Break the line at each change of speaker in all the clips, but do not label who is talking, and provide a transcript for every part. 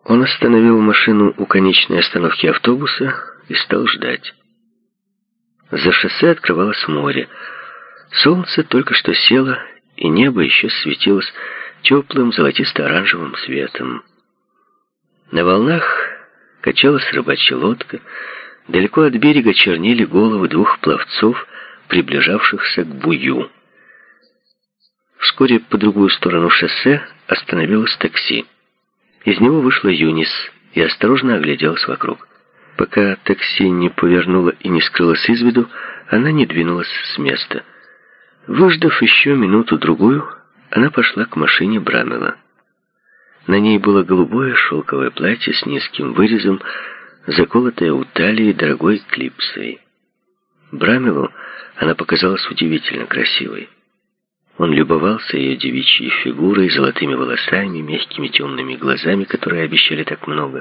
Он остановил машину у конечной остановки автобуса и стал ждать. За шоссе открывалось море. Солнце только что село, и небо еще светилось теплым золотисто-оранжевым светом. На волнах качалась рыбачья лодка. Далеко от берега чернели головы двух пловцов, приближавшихся к бую. Вскоре по другую сторону шоссе остановилось такси. Из него вышла Юнис и осторожно огляделась вокруг. Пока такси не повернуло и не скрылось из виду, она не двинулась с места. Выждав еще минуту-другую, она пошла к машине Брамела. На ней было голубое шелковое платье с низким вырезом, заколотое у талии дорогой клипсой. Брамелу она показалась удивительно красивой. Он любовался ее девичьей фигурой, золотыми волосами, мягкими темными глазами, которые обещали так много.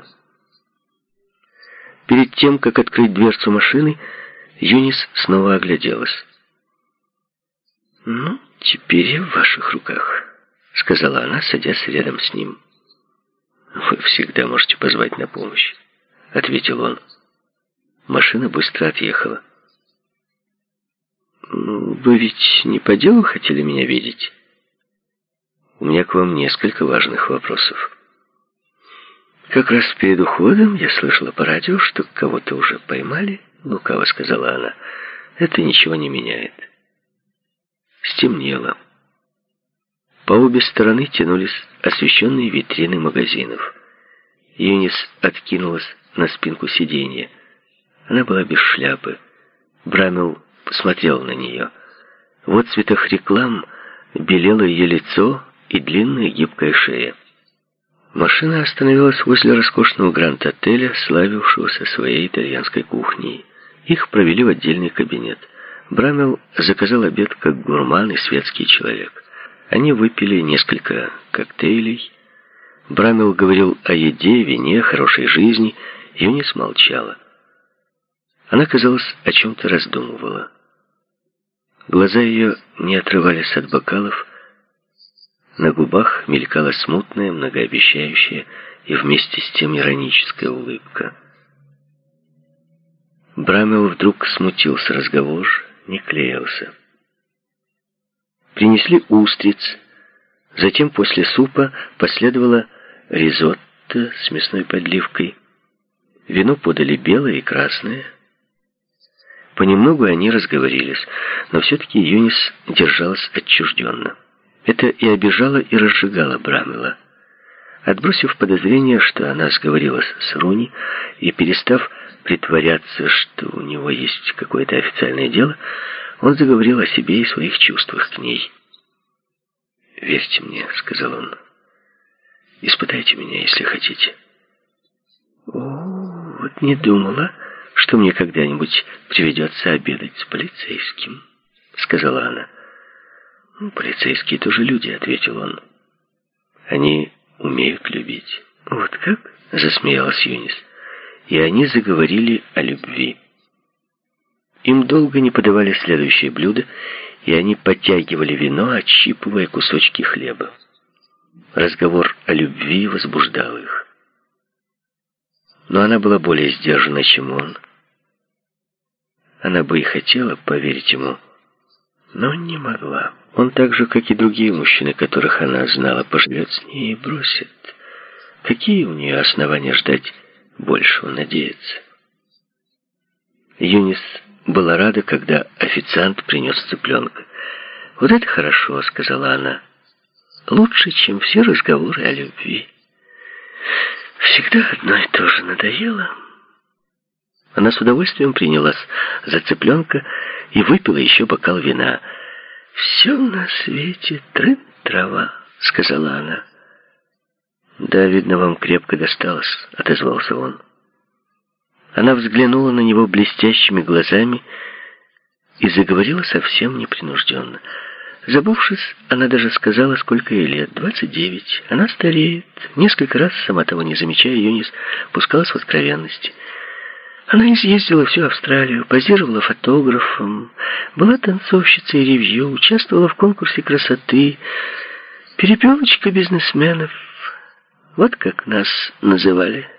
Перед тем, как открыть дверцу машины, Юнис снова огляделась. «Ну, теперь я в ваших руках», — сказала она, садясь рядом с ним. «Вы всегда можете позвать на помощь», — ответил он. Машина быстро отъехала. «Вы ведь не по делу хотели меня видеть? У меня к вам несколько важных вопросов. Как раз перед уходом я слышала по радио, что кого-то уже поймали», — лукаво сказала она. «Это ничего не меняет». Стемнело. По обе стороны тянулись освещенные витрины магазинов. Юнис откинулась на спинку сиденья. Она была без шляпы. Брамел посмотрел на нее. В отцветах реклам белело ее лицо и длинная гибкая шея. Машина остановилась возле роскошного гранд-отеля, славившегося своей итальянской кухней. Их провели в отдельный кабинет. Брамел заказал обед как гурман и светский человек. Они выпили несколько коктейлей. Брамел говорил о еде, вине, хорошей жизни. Юнис молчала. Она, казалось, о чем-то раздумывала. Глаза ее не отрывались от бокалов. На губах мелькала смутная, многообещающая и вместе с тем ироническая улыбка. Брамел вдруг смутился, разговор не клеился. Принесли устриц, затем после супа последовало ризотто с мясной подливкой. Вино подали белое и красное. Понемногу они разговорились, но все-таки Юнис держалась отчужденно. Это и обижало, и разжигало Брамела. Отбросив подозрение, что она сговорилась с Руни, и перестав притворяться, что у него есть какое-то официальное дело, он заговорил о себе и своих чувствах к ней. «Верьте мне», — сказал он. «Испытайте меня, если хотите». «О, вот не думала, что мне когда-нибудь приведется обедать с полицейским», — сказала она. «Полицейские тоже люди», — ответил он. «Они умеют любить». «Вот как?» — засмеялась Юнис. И они заговорили о любви. Им долго не подавали следующее блюдо, и они подтягивали вино, отщипывая кусочки хлеба. Разговор о любви возбуждал их. Но она была более сдержана, чем он. Она бы и хотела поверить ему, но не могла. Он так же, как и другие мужчины, которых она знала, поживет с ней и бросит. Какие у нее основания ждать большего, надеяться? Юнис была рада, когда официант принес цыпленка. «Вот это хорошо», — сказала она. «Лучше, чем все разговоры о любви. Всегда одно и то же надоело». Она с удовольствием принялась за цыпленка и выпила еще бокал вина. «Все на свете трава», — сказала она. «Да, видно, вам крепко досталось», — отозвался он. Она взглянула на него блестящими глазами и заговорила совсем непринужденно. Забывшись, она даже сказала, сколько ей лет. 29. Она стареет. Несколько раз, сама того не замечая, Юнис пускалась в откровенности. Она изъездила всю Австралию, позировала фотографом, была танцовщицей ревью, участвовала в конкурсе красоты, перепелочка бизнесменов. Вот как нас называли